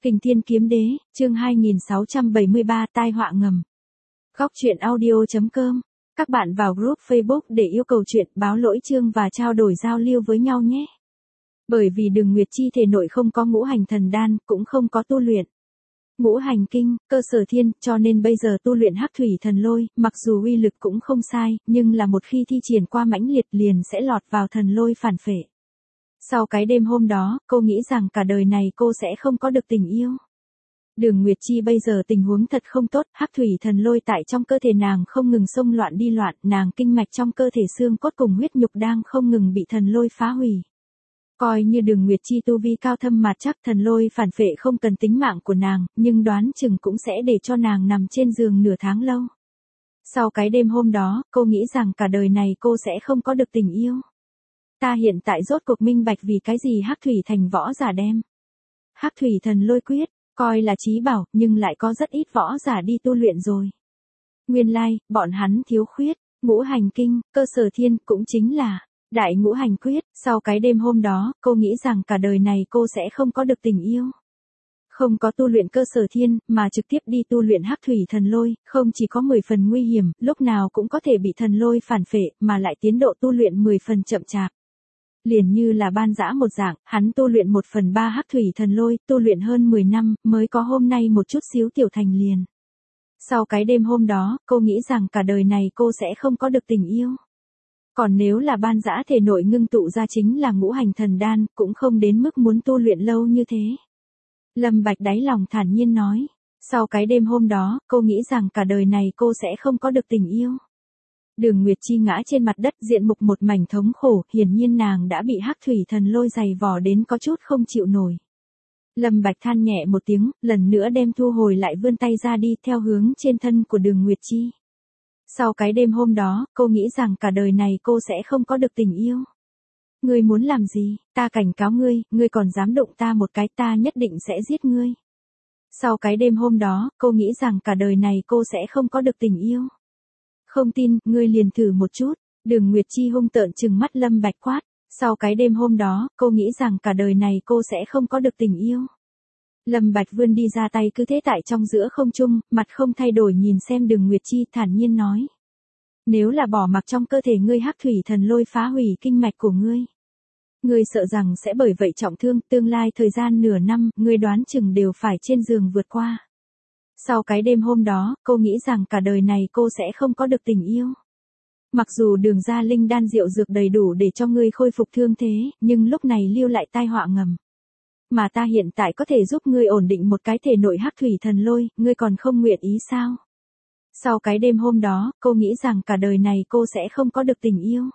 Kình Thiên Kiếm Đế, chương 2673 tai họa ngầm. Góc truyện audio.com. Các bạn vào group Facebook để yêu cầu chuyện, báo lỗi chương và trao đổi giao lưu với nhau nhé. Bởi vì Đường Nguyệt Chi thể nội không có ngũ hành thần đan, cũng không có tu luyện ngũ hành kinh, cơ sở thiên, cho nên bây giờ tu luyện hắc thủy thần lôi, mặc dù uy lực cũng không sai, nhưng là một khi thi triển qua mãnh liệt liền sẽ lọt vào thần lôi phản phệ. Sau cái đêm hôm đó, cô nghĩ rằng cả đời này cô sẽ không có được tình yêu. Đường Nguyệt Chi bây giờ tình huống thật không tốt, hắc thủy thần lôi tại trong cơ thể nàng không ngừng xông loạn đi loạn, nàng kinh mạch trong cơ thể xương cốt cùng huyết nhục đang không ngừng bị thần lôi phá hủy. Coi như Đường Nguyệt Chi tu vi cao thâm mạt chắc, thần lôi phản phệ không cần tính mạng của nàng, nhưng đoán chừng cũng sẽ để cho nàng nằm trên giường nửa tháng lâu. Sau cái đêm hôm đó, cô nghĩ rằng cả đời này cô sẽ không có được tình yêu. Ta hiện tại rốt cuộc minh bạch vì cái gì hắc thủy thành võ giả đem hắc thủy thần lôi quyết coi là chí bảo, nhưng lại có rất ít võ giả đi tu luyện rồi. Nguyên lai, bọn hắn thiếu khuyết ngũ hành kinh, cơ sở thiên, cũng chính là đại ngũ hành quyết. Sau cái đêm hôm đó, cô nghĩ rằng cả đời này cô sẽ không có được tình yêu. Không có tu luyện cơ sở thiên, mà trực tiếp đi tu luyện hắc thủy thần lôi, không chỉ có 10 phần nguy hiểm, lúc nào cũng có thể bị thần lôi phản phệ, mà lại tiến độ tu luyện 10 phần chậm chạp. Liền như là ban dã một dạng, hắn tu luyện 1/3 hắc thủy thần lôi, tu luyện hơn 10 năm, mới có hôm nay một chút xíu tiểu thành liền. Sau cái đêm hôm đó, cô nghĩ rằng cả đời này cô sẽ không có được tình yêu. Còn nếu là ban dã thể nội ngưng tụ ra chính là ngũ hành thần đan, cũng không đến mức muốn tu luyện lâu như thế. Lâm Bạch đáy lòng thản nhiên nói. Sau cái đêm hôm đó, cô nghĩ rằng cả đời này cô sẽ không có được tình yêu. Đường Nguyệt Chi ngã trên mặt đất, diện mục một mảnh thống khổ, hiển nhiên nàng đã bị hắc thủy thần lôi dày vò đến có chút không chịu nổi. Lâm Bạch than nhẹ một tiếng, lần nữa đem thu hồi lại, vươn tay ra đi theo hướng trên thân của Đường Nguyệt Chi. Sau cái đêm hôm đó, cô nghĩ rằng cả đời này cô sẽ không có được tình yêu. Ngươi muốn làm gì? Ta cảnh cáo ngươi, ngươi còn dám đụng ta một cái, ta nhất định sẽ giết ngươi. Sau cái đêm hôm đó, cô nghĩ rằng cả đời này cô sẽ không có được tình yêu. Không tin, ngươi liền thử một chút. Đường Nguyệt Chi hung tợn trừng mắt Lâm Bạch quát. Sau cái đêm hôm đó, cô nghĩ rằng cả đời này cô sẽ không có được tình yêu. Lâm Bạch vươn đi ra tay cứ thế tại trong giữa không trung, mặt không thay đổi nhìn xem Đường Nguyệt Chi, thản nhiên nói. Nếu là bỏ mặc trong cơ thể ngươi hắc thủy thần lôi phá hủy kinh mạch của ngươi, ngươi sợ rằng sẽ bởi vậy trọng thương, tương lai thời gian nửa năm, ngươi đoán chừng đều phải trên giường vượt qua. Sau cái đêm hôm đó, cô nghĩ rằng cả đời này cô sẽ không có được tình yêu. Mặc dù Đường gia linh đan rượu dược đầy đủ để cho ngươi khôi phục thương thế, nhưng lúc này lưu lại tai họa ngầm. Mà ta hiện tại có thể giúp ngươi ổn định một cái thể nội hắc thủy thần lôi, ngươi còn không nguyện ý sao? Sau cái đêm hôm đó, cô nghĩ rằng cả đời này cô sẽ không có được tình yêu.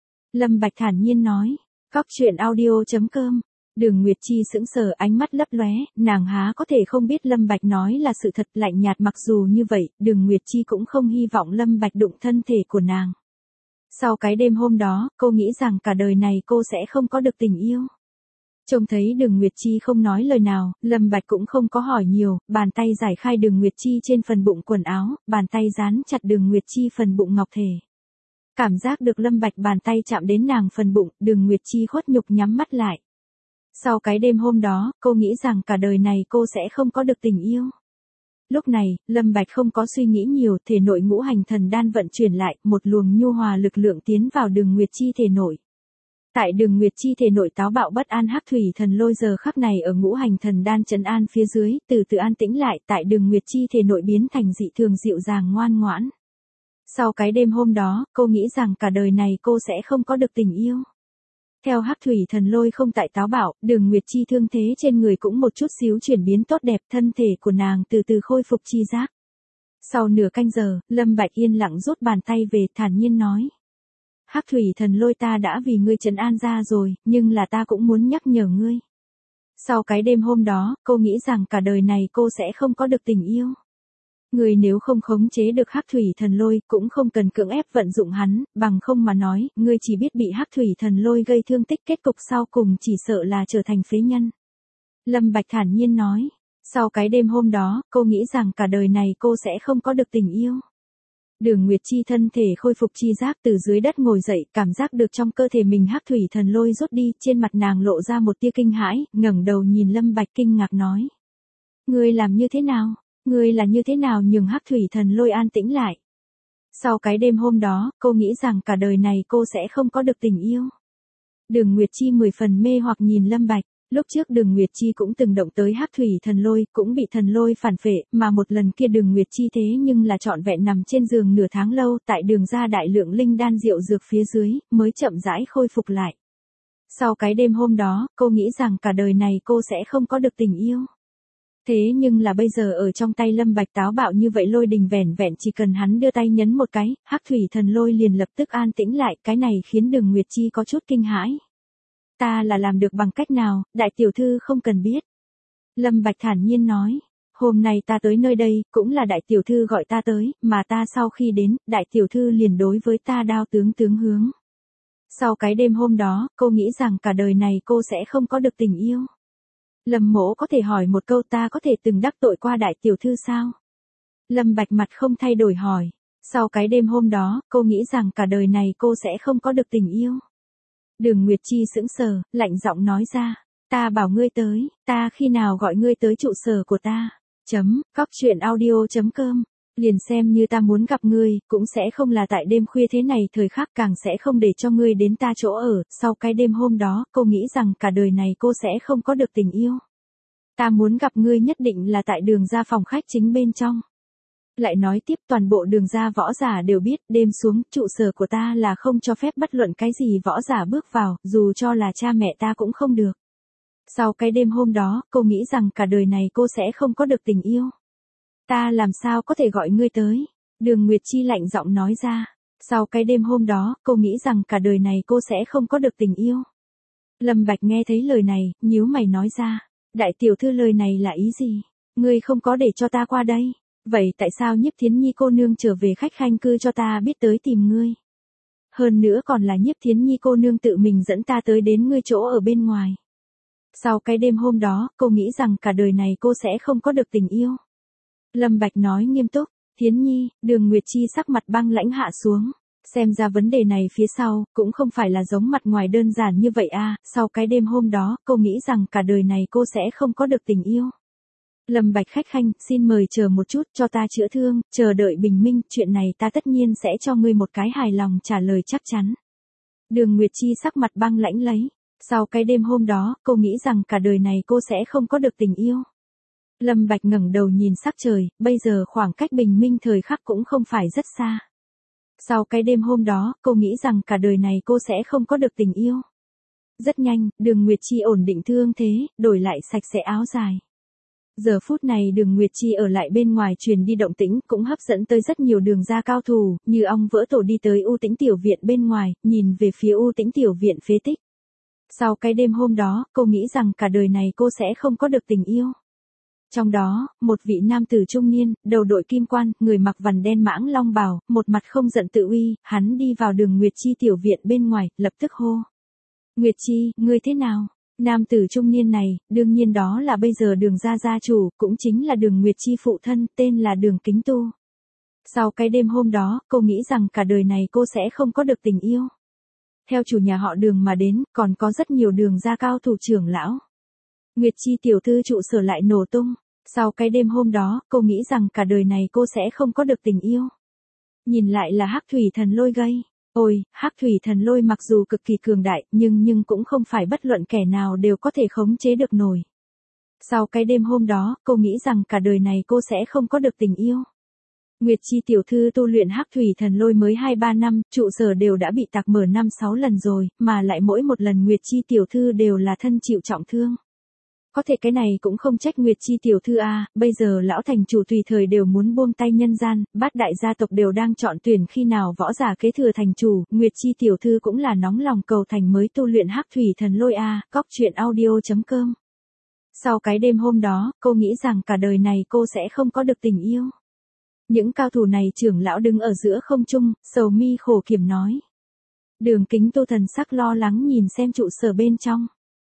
Lâm Bạch thản nhiên nói. Góc truyện audio.com. Đường Nguyệt Chi sững sờ, ánh mắt lấp lóe, nàng há có thể không biết Lâm Bạch nói là sự thật, lạnh nhạt. Mặc dù như vậy, Đường Nguyệt Chi cũng không hy vọng Lâm Bạch đụng thân thể của nàng. Sau cái đêm hôm đó, cô nghĩ rằng cả đời này cô sẽ không có được tình yêu. Trông thấy Đường Nguyệt Chi không nói lời nào, Lâm Bạch cũng không có hỏi nhiều, bàn tay giải khai Đường Nguyệt Chi trên phần bụng quần áo, bàn tay dán chặt Đường Nguyệt Chi phần bụng ngọc thể. Cảm giác được Lâm Bạch bàn tay chạm đến nàng phần bụng, Đường Nguyệt Chi khuất nhục nhắm mắt lại. Sau cái đêm hôm đó, cô nghĩ rằng cả đời này cô sẽ không có được tình yêu. Lúc này, Lâm Bạch không có suy nghĩ nhiều, thể nội ngũ hành thần đan vận chuyển lại, một luồng nhu hòa lực lượng tiến vào Đường Nguyệt Chi thể nội. Tại Đường Nguyệt Chi thể nội táo bạo bất an hắc thủy thần lôi giờ khắc này ở ngũ hành thần đan trấn an phía dưới, từ từ an tĩnh lại, tại Đường Nguyệt Chi thể nội biến thành dị thường dịu dàng ngoan ngoãn. Sau cái đêm hôm đó, cô nghĩ rằng cả đời này cô sẽ không có được tình yêu. Theo hắc thủy thần lôi không tại táo bạo, Đường Nguyệt Chi thương thế trên người cũng một chút xíu chuyển biến tốt đẹp, thân thể của nàng từ từ khôi phục chi giác. Sau nửa canh giờ, Lâm Bạch yên lặng rút bàn tay về, thản nhiên nói. Hắc thủy thần lôi ta đã vì ngươi trấn an ra rồi, nhưng là ta cũng muốn nhắc nhở ngươi. Sau cái đêm hôm đó, cô nghĩ rằng cả đời này cô sẽ không có được tình yêu. Ngươi nếu không khống chế được hắc thủy thần lôi, cũng không cần cưỡng ép vận dụng hắn, bằng không mà nói, ngươi chỉ biết bị hắc thủy thần lôi gây thương tích, kết cục sau cùng chỉ sợ là trở thành phế nhân. Lâm Bạch thản nhiên nói. Sau cái đêm hôm đó, cô nghĩ rằng cả đời này cô sẽ không có được tình yêu. Đường Nguyệt Chi thân thể khôi phục chi giác, từ dưới đất ngồi dậy, cảm giác được trong cơ thể mình hắc thủy thần lôi rút đi, trên mặt nàng lộ ra một tia kinh hãi, ngẩng đầu nhìn Lâm Bạch kinh ngạc nói. Ngươi làm như thế nào? Ngươi là như thế nào nhường Hắc Thủy Thần Lôi an tĩnh lại? Sau cái đêm hôm đó, cô nghĩ rằng cả đời này cô sẽ không có được tình yêu. Đường Nguyệt Chi 10 phần mê hoặc nhìn Lâm Bạch. Lúc trước Đường Nguyệt Chi cũng từng động tới Hắc Thủy Thần Lôi, cũng bị thần lôi phản phệ, mà một lần kia Đường Nguyệt Chi thế nhưng là trọn vẹn nằm trên giường nửa tháng lâu, tại đường ra đại lượng linh đan rượu dược phía dưới, mới chậm rãi khôi phục lại. Sau cái đêm hôm đó, cô nghĩ rằng cả đời này cô sẽ không có được tình yêu. Thế nhưng là bây giờ ở trong tay Lâm Bạch táo bạo như vậy lôi đình vẻn vẹn chỉ cần hắn đưa tay nhấn một cái, Hắc Thủy Thần Lôi liền lập tức an tĩnh lại, cái này khiến Đường Nguyệt Chi có chút kinh hãi. Ta là làm được bằng cách nào, đại tiểu thư không cần biết. Lâm Bạch thản nhiên nói, hôm nay ta tới nơi đây, cũng là đại tiểu thư gọi ta tới, mà ta sau khi đến, đại tiểu thư liền đối với ta đao tướng hướng. Sau cái đêm hôm đó, cô nghĩ rằng cả đời này cô sẽ không có được tình yêu. Lâm Mỗ có thể hỏi một câu, ta có thể từng đắc tội qua đại tiểu thư sao? Lâm Bạch mặt không thay đổi hỏi. Sau cái đêm hôm đó, cô nghĩ rằng cả đời này cô sẽ không có được tình yêu. Đường Nguyệt Chi sững sờ, lạnh giọng nói ra. Ta bảo ngươi tới, ta khi nào gọi ngươi tới trụ sở của ta. Cóc truyện audio.com. Liền xem như ta muốn gặp ngươi, cũng sẽ không là tại đêm khuya thế này, thời khắc càng sẽ không để cho ngươi đến ta chỗ ở. Sau cái đêm hôm đó, cô nghĩ rằng cả đời này cô sẽ không có được tình yêu. Ta muốn gặp ngươi nhất định là tại đường ra phòng khách chính bên trong. Lại nói tiếp, toàn bộ đường ra võ giả đều biết, đêm xuống, trụ sở của ta là không cho phép bất luận cái gì võ giả bước vào, dù cho là cha mẹ ta cũng không được. Sau cái đêm hôm đó, cô nghĩ rằng cả đời này cô sẽ không có được tình yêu. Ta làm sao có thể gọi ngươi tới? Đường Nguyệt Chi lạnh giọng nói ra. Sau cái đêm hôm đó, cô nghĩ rằng cả đời này cô sẽ không có được tình yêu. Lâm Bạch nghe thấy lời này, nhíu mày nói ra. Đại tiểu thư lời này là ý gì? Ngươi không có để cho ta qua đây. Vậy tại sao Nhiếp Thiến Nhi cô nương trở về khách khanh cư cho ta biết tới tìm ngươi? Hơn nữa còn là Nhiếp Thiến Nhi cô nương tự mình dẫn ta tới đến ngươi chỗ ở bên ngoài. Sau cái đêm hôm đó, cô nghĩ rằng cả đời này cô sẽ không có được tình yêu. Lâm Bạch nói nghiêm túc, Thiến Nhi, Đường Nguyệt Chi sắc mặt băng lãnh hạ xuống. Xem ra vấn đề này phía sau, cũng không phải là giống mặt ngoài đơn giản như vậy a. Sau cái đêm hôm đó, cô nghĩ rằng cả đời này cô sẽ không có được tình yêu. Lâm Bạch khách khanh, xin mời chờ một chút cho ta chữa thương, chờ đợi bình minh, chuyện này ta tất nhiên sẽ cho ngươi một cái hài lòng trả lời chắc chắn. Đường Nguyệt Chi sắc mặt băng lãnh lấy. Sau cái đêm hôm đó, cô nghĩ rằng cả đời này cô sẽ không có được tình yêu. Lâm Bạch ngẩng đầu nhìn sắc trời, bây giờ khoảng cách bình minh thời khắc cũng không phải rất xa. Sau cái đêm hôm đó, cô nghĩ rằng cả đời này cô sẽ không có được tình yêu. Rất nhanh, Đường Nguyệt Chi ổn định thương thế, đổi lại sạch sẽ áo dài. Giờ phút này Đường Nguyệt Chi ở lại bên ngoài truyền đi động tĩnh, cũng hấp dẫn tới rất nhiều đường ra cao thủ, như ong vỡ tổ đi tới U Tĩnh tiểu viện bên ngoài, nhìn về phía U Tĩnh tiểu viện phế tích. Sau cái đêm hôm đó, cô nghĩ rằng cả đời này cô sẽ không có được tình yêu. Trong đó, một vị nam tử trung niên, đầu đội kim quan, người mặc vằn đen mãng long bào, một mặt không giận tự uy, hắn đi vào Đường Nguyệt Chi tiểu viện bên ngoài, lập tức hô. Nguyệt Chi, ngươi thế nào? Nam tử trung niên này, đương nhiên đó là bây giờ Đường gia gia chủ, cũng chính là Đường Nguyệt Chi phụ thân, tên là Đường Kính Tu. Sau cái đêm hôm đó, cô nghĩ rằng cả đời này cô sẽ không có được tình yêu. Theo chủ nhà họ Đường mà đến, còn có rất nhiều Đường gia cao thủ trưởng lão. Nguyệt Chi tiểu thư trụ sở lại nổ tung. Sau cái đêm hôm đó, cô nghĩ rằng cả đời này cô sẽ không có được tình yêu. Nhìn lại là Hắc Thủy Thần Lôi gây. Ôi, Hắc Thủy Thần Lôi mặc dù cực kỳ cường đại, nhưng cũng không phải bất luận kẻ nào đều có thể khống chế được nổi. Sau cái đêm hôm đó, cô nghĩ rằng cả đời này cô sẽ không có được tình yêu. Nguyệt Chi tiểu thư tu luyện Hắc Thủy Thần Lôi mới 2-3 năm, trụ sở đều đã bị tạc mở 5-6 lần rồi, mà lại mỗi một lần Nguyệt Chi tiểu thư đều là thân chịu trọng thương. Có thể cái này cũng không trách Nguyệt Chi tiểu thư a, bây giờ lão thành chủ tùy thời đều muốn buông tay nhân gian, bát đại gia tộc đều đang chọn tuyển khi nào võ giả kế thừa thành chủ, Nguyệt Chi tiểu thư cũng là nóng lòng cầu thành mới tu luyện Hắc Thủy Thần Lôi a. Cóc truyện audio.com. Sau cái đêm hôm đó, cô nghĩ rằng cả đời này cô sẽ không có được tình yêu. Những cao thủ này trưởng lão đứng ở giữa không trung, sầu mi khổ kiểm nói. Đường Kính Tu thần sắc lo lắng nhìn xem trụ sở bên trong.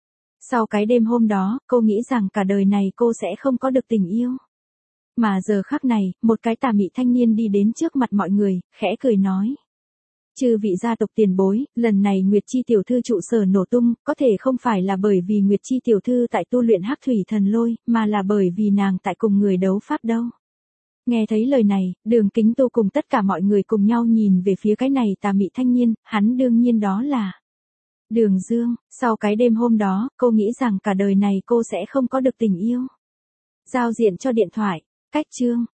Sau cái đêm hôm đó, cô nghĩ rằng cả đời này cô sẽ không có được tình yêu. Mà giờ khắc này, một cái tà mị thanh niên đi đến trước mặt mọi người, khẽ cười nói. Chư vị gia tộc tiền bối, lần này Nguyệt Chi tiểu thư trụ sở nổ tung, có thể không phải là bởi vì Nguyệt Chi tiểu thư tại tu luyện Hắc Thủy Thần Lôi, mà là bởi vì nàng tại cùng người đấu pháp đâu. Nghe thấy lời này, Đường Kính Tu cùng tất cả mọi người cùng nhau nhìn về phía cái này tà mị thanh niên, hắn đương nhiên đó là Đường Dương. Sau cái đêm hôm đó, cô nghĩ rằng cả đời này cô sẽ không có được tình yêu. Giao diện cho điện thoại, cách chương.